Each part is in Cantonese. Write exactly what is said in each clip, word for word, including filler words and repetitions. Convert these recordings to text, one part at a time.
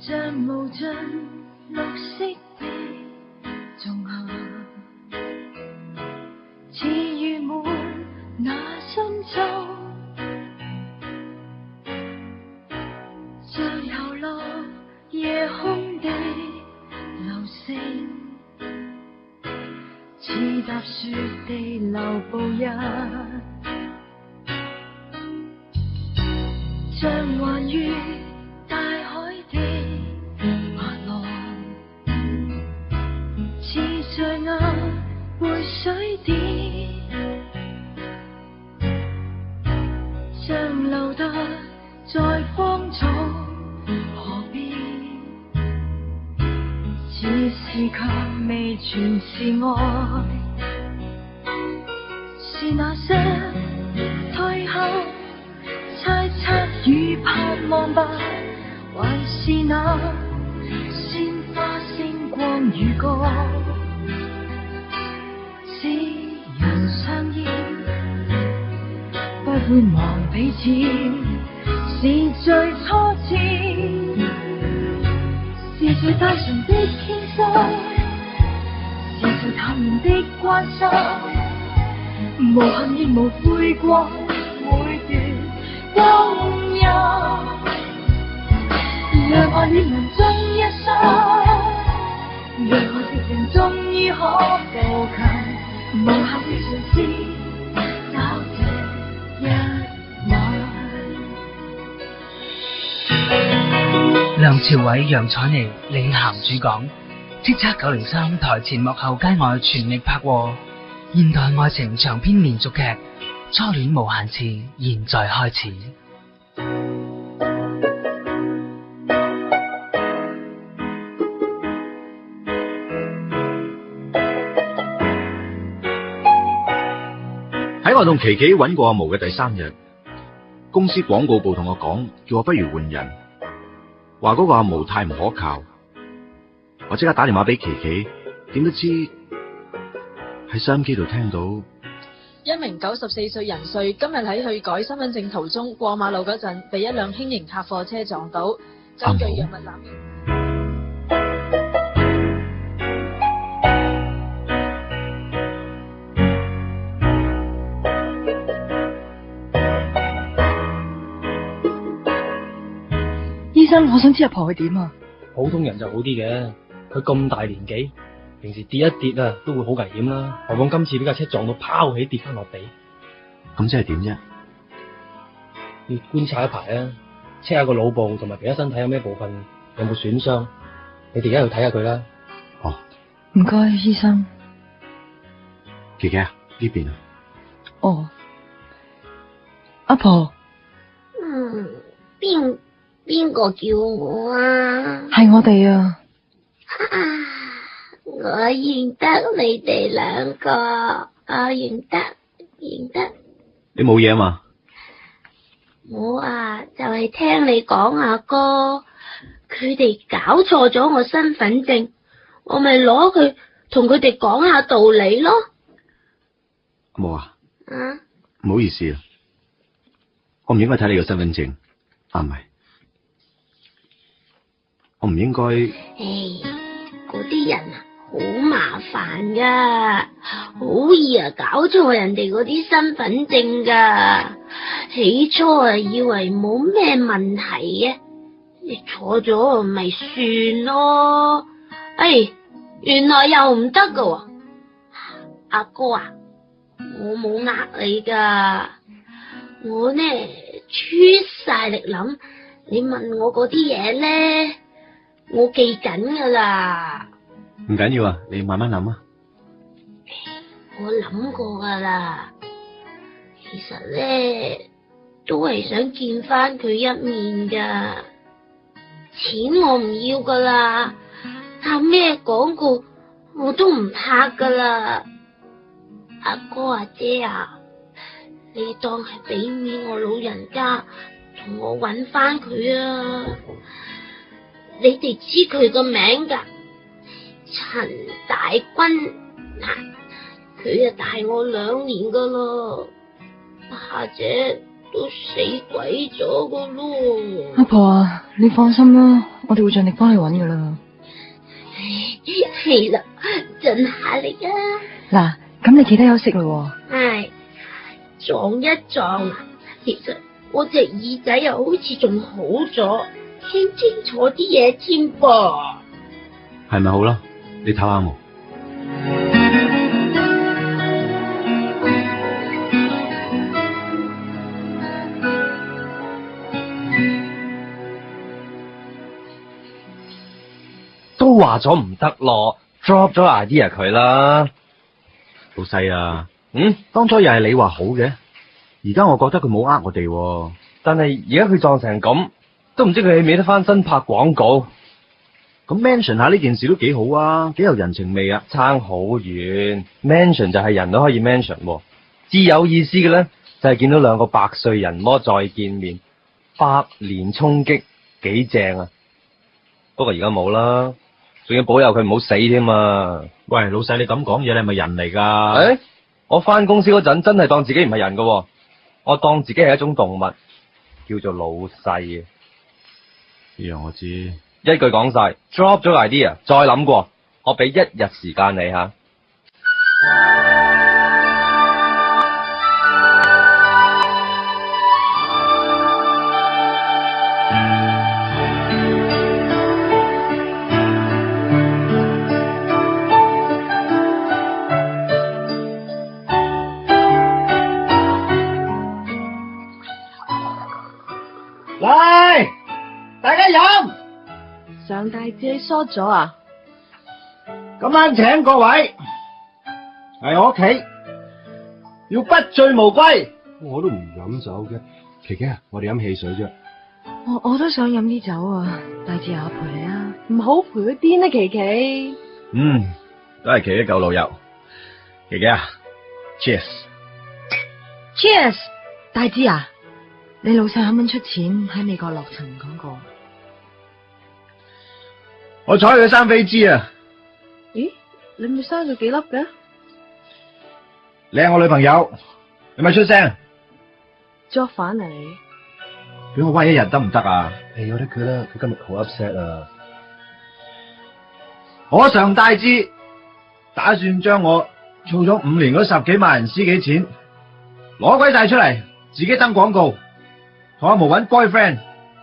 像無盡綠色的仲夏，似雨滿那深秋，最後落夜空的流星，似踏雪地流步日，像橫越大海的滑浪，似醉鴨背水點，像留達在荒草河邊，似是卻未全是愛，是那些退後猜測與盼望吧，還是那鮮花星光與歌，使人相依不會忘彼此，是最初次，是最單純的傾訴，是最淡然的關心，無恨亦無悔過每段光陰，讓愛戀人終一生，讓愛的人終於可步近，無限的嘗試找這一晚。 梁朝偉、楊采妮領銜主講，叱咤九零三台前幕後街外全力拍和，現代愛情長篇連續劇《初戀無限次》現在開始。 喺我同琪琪揾過阿毛嘅第三日，公司廣告部同我講，叫我不如換人，話嗰個阿毛太唔可靠。我即刻打電話俾琪琪，點都知喺收音機度聽到一名九十四歲人瑞今日喺去改身份證途中過馬路嗰陣，被一輛輕型客貨車撞到，根據藥物濫用。 醫生，我想知阿婆佢點啊？ 普通人就好啲嘅，佢咁大年紀，平時跌一跌啊都會好危險啦，何況今次俾架車撞到拋起跌翻落地， 咁即係點啫？ 要觀察一排啊，check下個腦部同埋其他身體有咩部分有冇損傷，你哋而家去睇下佢啦。 哦， 唔該，醫生。 琪琪啊，呢邊啊。 哦，阿婆。 嗯，邊邊個叫我啊？ 係我哋啊。 啊，我認得你哋兩個，我認得認得。 你冇嘢啊嘛？ 我啊就係、是、聽你講阿哥，佢哋搞錯咗我身份證，我咪攞佢同佢哋講下道理咯。 冇啊。 啊？ 唔好意思啊，我唔應該睇你個身份證，啊唔係，我唔應該。 唉，嗰啲人啊好麻煩噶，好易啊搞錯人哋嗰啲身份證噶。起初啊以為冇咩問題嘅，你錯咗咪算咯。唉，原來又唔得噶。阿哥啊，我冇呃你噶，我呢出晒力諗，你問我嗰啲嘢咧，我記緊噶啦。 唔緊要啊，你慢慢諗啊。 我諗過噶啦，其實咧都係想見翻佢一面噶。錢我唔要噶啦，拍咩廣告我都唔拍噶啦。阿哥阿姐啊，你當係俾面我老人家，同我搵翻佢啊！你哋知佢個名噶？陳大軍，嗱，佢啊大我兩年噶咯，下姐都死鬼咗噶咯。 阿婆啊，你放心啦， 我哋會盡力幫你揾噶啦。 係啦，盡下力啊！ 嗱，咁你記得休息咯。 唉，撞一撞啊！其實我隻耳仔又好似仲好咗，聽清楚啲嘢添噃。 係咪好啦？你睇下我。 都話咗唔得咯 ，drop 咗 idea 佢啦。 老細啊， 嗯， 當初又係你話好嘅，而家我覺得佢冇呃我哋喎。 但係而家佢撞成咁，都唔知佢起唔起得翻身拍廣告。 咁 mention 下呢件事都幾好啊，幾有人情味啊。 差好遠 ，mention 就係人都可以 mention，至有意思嘅咧就係見到兩個百歲人魔再見面，百年衝擊，幾正啊！不過而家冇啦。仲要保佑佢唔好死添啊！ 喂，老細你咁講嘢，你係咪人嚟噶？ 誒、欸，我翻公司嗰陣真係當自己唔係人噶，我當自己係一種動物，叫做老細。 呢樣我知。 一句講晒 ，drop 咗 idea， 再諗過，我俾一日時間你吓。 嚟，大家飲。 上大志你疏咗啊？ 今晚請各位嚟我屋企，要不醉無歸。 我都唔飲酒嘅，琪琪啊，我哋飲汽水啫。 我我都想飲啲酒啊，大志啊，陪你啊。 唔好陪佢癲啊，琪琪。 嗯，都係琪琪舊老友。琪琪啊 ，Cheers！Cheers！ 大志啊，你老細肯唔肯出錢喺美國落層廣告？ 我睬佢生飛枝啊！ 咦，你咪生咗幾粒嘅？ 你係我女朋友，你咪出聲。 作反啊你！ 俾我威一日得唔得啊？ 誒，由得佢啦，佢今日好 upset 啊！ 我常大志打算將我儲咗五年嗰十幾萬人私己錢攞鬼晒出嚟，自己登廣告，同阿毛搵 boyfriend。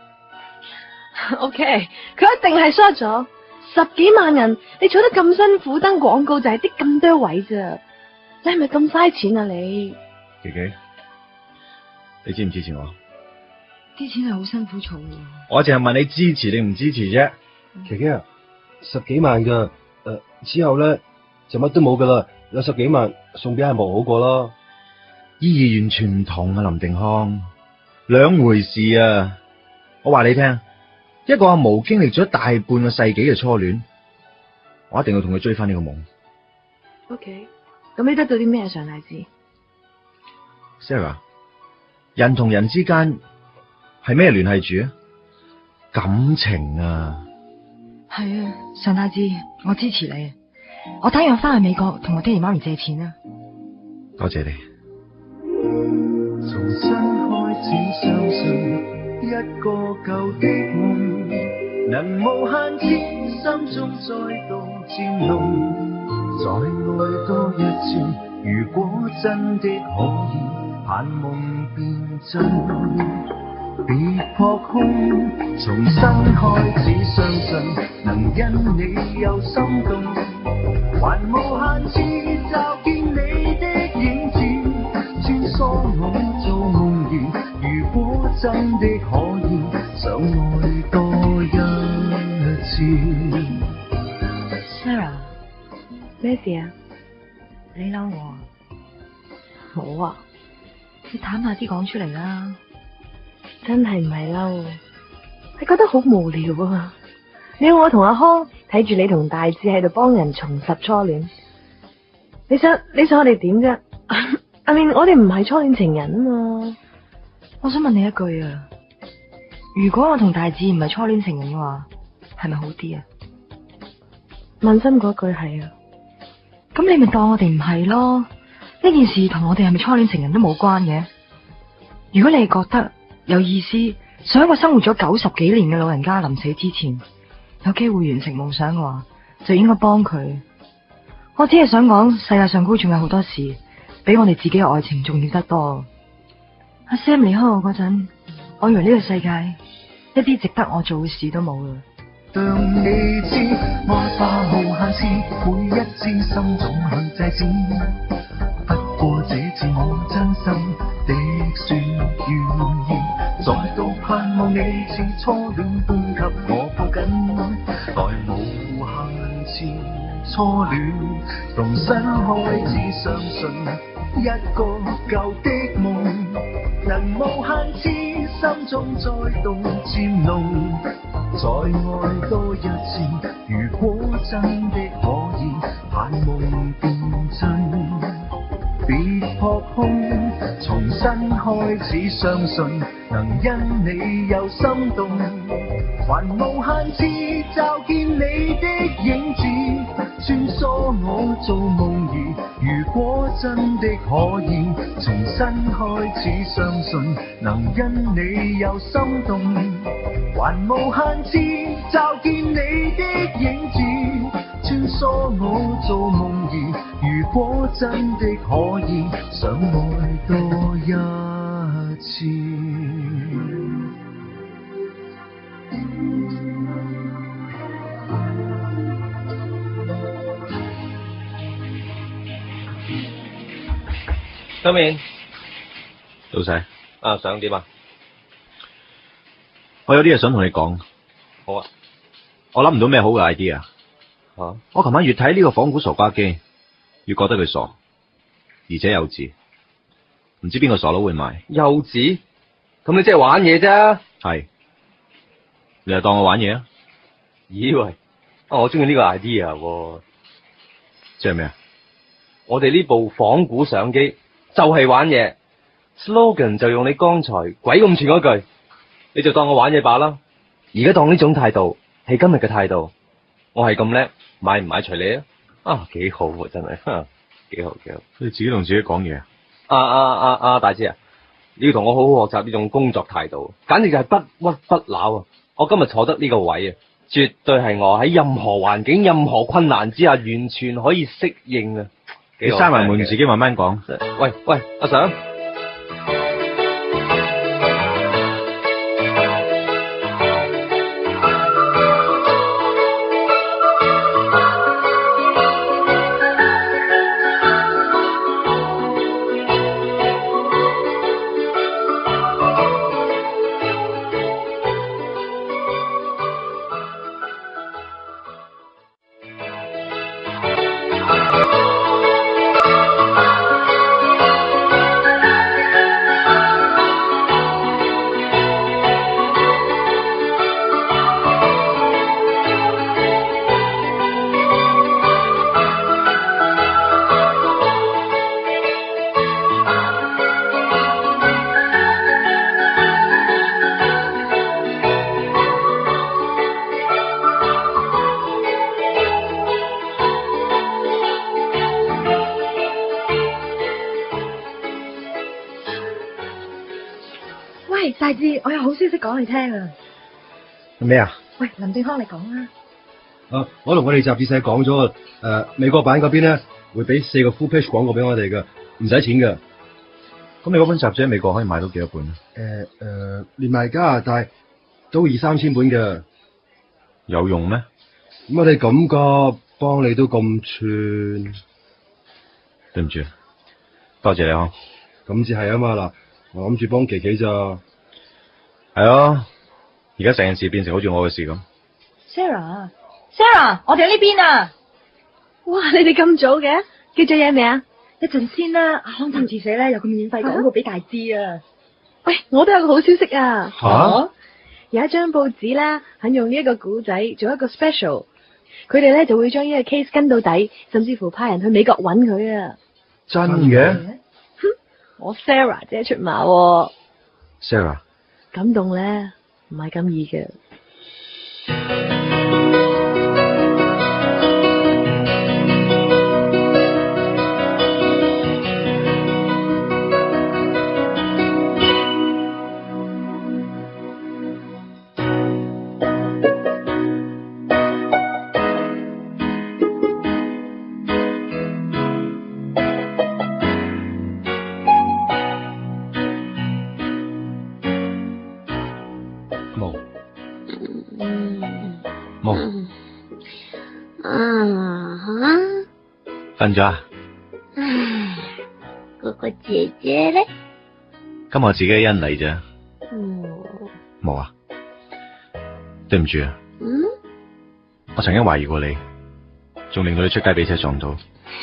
O K， 佢一定係 short 咗十幾萬人，你儲得咁辛苦登廣告就係啲咁多位咋？你係咪咁嘥錢啊你？ 琪琪，你支唔支持我？ 啲錢係好辛苦儲嘅。 我淨係問你支持定唔支持啫。 琪琪啊，十幾萬噶，誒、呃、之後咧就乜都冇噶啦，有十幾萬送俾阿毛好過啦。 意義完全唔同啊，林定康，兩回事啊！我話你聽。一個阿毛經歷咗大半個世紀嘅初戀，我一定要同佢追翻呢個夢。 O K， 咁你得到啲咩上大志 Sarah， 人同人之間係咩聯繫住啊？感情啊！ 係啊，上大志，我支持你。我打算翻去美國同我爹哋媽咪借錢啊！ 多謝你。 重新開始相信一個舊的夢，能無限次心中再度漸濃，再愛多一次，如果真的可以，盼夢變真，別撲空，重新開始相信，能因你有心動，還無限次驟見你的影子，穿梭我做夢兒，如果真的可以，想愛多一次。 Sarah， 咩事啊？ 你嬲我啊？ 冇啊， 你坦白啲講出嚟啦。 真係唔係嬲，係覺得好無聊啊！你要我同阿康睇住你同大志喺度幫人重拾初戀，你想你想我哋點啫？I mean，我哋唔係初戀情人啊嘛。 我想問你一句啊，如果我同大志唔係初戀情人嘅話，係咪好啲啊？ 問心嗰句係啊。 咁你咪當我哋唔係咯？呢件事同我哋係咪初戀情人都冇關嘅。如果你係覺得有意思， 想一個生活咗九十幾年嘅老人家臨死之前有機會完成夢想嘅話，就應該幫佢。我只係想講，世界上高仲有好多事比我哋自己嘅愛情重要得多。阿 Sam 離開我嗰陣，我以為呢個世界一啲值得我做嘅事都冇啦。 讓你知，愛化無限次，每一次心總去制止。不過這次我真心的說願意，再度盼望你似初戀般給我抱緊，來無限次初戀，重新開始相信一個舊的夢，能無限次心中再度漸濃。再愛多一次，如果真的可以，盼夢變真，別撲空，重新開始相信，能因你有心動，還無限次驟見你的影子，穿梭我做夢兒。如果真的可以，重新開始相信，能因你有心動，還無限次驟見你的影子，穿梭我做夢兒。如果真的可以，想愛多一次。 今面老細， 啊，想點啊？ 我有啲嘢想同你講。 好啊。 我諗唔到咩好嘅 idea。 啊？ 我琴晚越睇呢個仿古傻瓜機，越覺得佢傻，而且幼稚。唔知邊個傻佬會買？ 幼稚？咁你即係玩嘢啫。 係。你又當我玩嘢啊？ 以為啊，我中意呢個 idea 喎。 即係咩啊？ 我哋呢部仿古相機就係玩嘢 ，slogan 就用你剛才鬼咁串嗰句，你就當我玩嘢罷啦。而家當呢種態度係今日嘅態度，我係咁叻，買唔買隨你啊！啊，幾好喎，真係，幾好幾好。 你自己同自己講嘢啊？ 啊啊啊啊！大姐啊，你要同我好好學習呢種工作態度，簡直就係不屈不撓啊！我今日坐得呢個位啊，絕對係我喺任何環境、任何困難之下完全可以適應啊！ 你閂埋門，自己慢慢講。 喂喂，阿 Sir。 喂，大志，我有好消息講你聽啊！ 咩啊？ 喂，林正康，你講啦。 啊，我同我哋雜誌社講咗，誒、呃，美國版嗰邊咧會俾四個 full page 廣告俾我哋嘅，唔使錢嘅。 咁你嗰本雜誌喺美國可以賣到幾多本啊？ 誒誒、呃，連埋加拿大都二三千本嘅。 有用咩？ 咁我哋咁個幫你都咁串， 對唔住，多謝你呵。 咁至係啊嘛嗱，我諗住幫琪琪咋。 係咯，而家成件事變成好似我嘅事咁。 Sarah，Sarah， 我哋喺呢邊啊！哇，你哋咁早嘅？叫咗嘢未啊？一陣先啦，阿康親自寫咧有個免費廣告俾大志啊！喂，我都有個好消息啊！ 吓、啊？ 有一張報紙啦，肯用呢一個古仔做一個 special， 佢哋咧就會將呢個 case 跟到底，甚至乎派人去美國揾佢啊！ 真嘅？ 哼，我 Sarah 姐出馬喎。 Sarah， 感動咧唔係咁易嘅。 冇。 啊哈！ 瞓咗啊？ 唉，嗰個姐姐咧？ 今日我自己一人嚟咋？ 嗯。 冇啊？對唔住啊。 嗯？ 我曾經懷疑過你，仲令到你出街俾車撞到。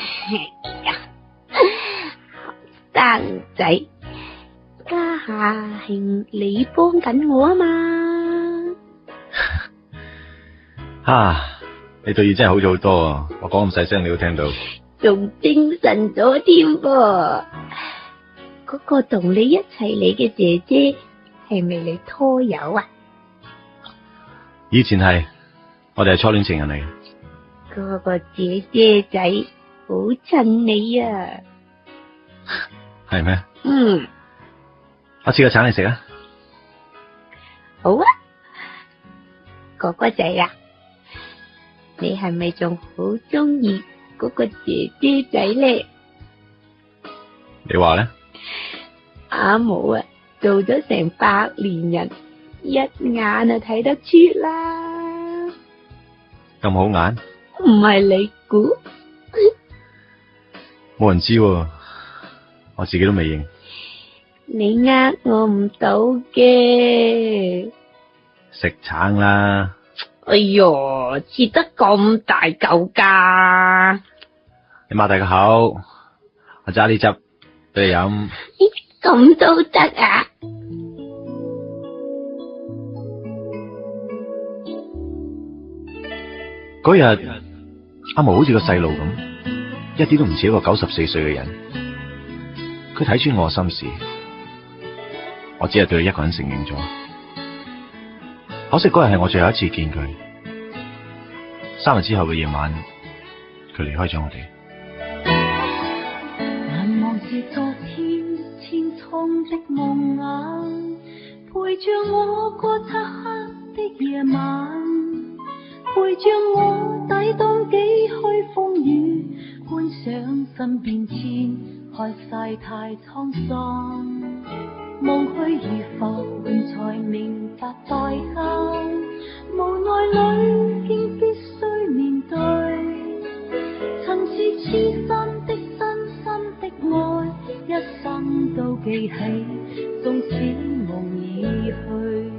生仔，家下係你幫緊我啊嘛。 啊！你對耳真係好咗好多啊！我講咁細聲你都聽到， 仲精神咗添噃。嗰個同你一齊嚟嘅姐姐係咪你拖友啊？ 以前係，我哋係初戀情人嚟。 嗰個姐姐仔好襯你啊！ 係咩？ 嗯， 我切個橙你食啊！ 好啊，哥哥仔啊！你係咪仲好中意嗰個姐姐仔咧？ 你話咧？ 阿毛啊，做咗成百年人，一眼就睇得出啦。 咁好眼？ 唔係你估？ 冇人知喎，我自己都未認。 你呃我唔到嘅。 食橙啦！ 哎喲，切得咁大嚿噶！ 你擘大個口，我揸啲汁俾你飲。 咁都得啊！ 嗰日阿毛好似個細路咁，一啲都唔似一個九十四歲嘅人。佢睇穿我心事，我只係對佢一個人承認咗。可惜嗰日係我最後一次見佢。三日之後嘅夜晚，佢離開咗我哋。 難忘是昨天千瘡的夢魘，陪着我過漆黑的夜晚，陪着我抵擋幾許風雨，觀賞身邊千開世太滄桑，夢去如浮，才明白代價，無奈裏竟必須面對，曾是痴心的真心的愛，一生都記起，縱使夢已去。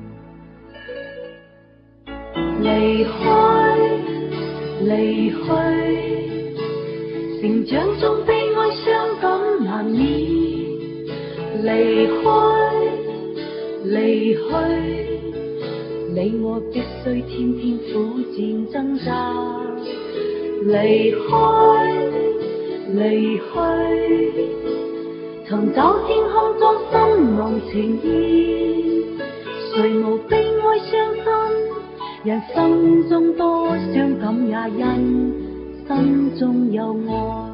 離開，離去，成長中悲哀傷感難免。離開，離去，你我必須天天苦戰掙扎。離開，離去，尋找天空中心濃情意，誰無悲哀傷心？人生中多傷感，也因心中有愛。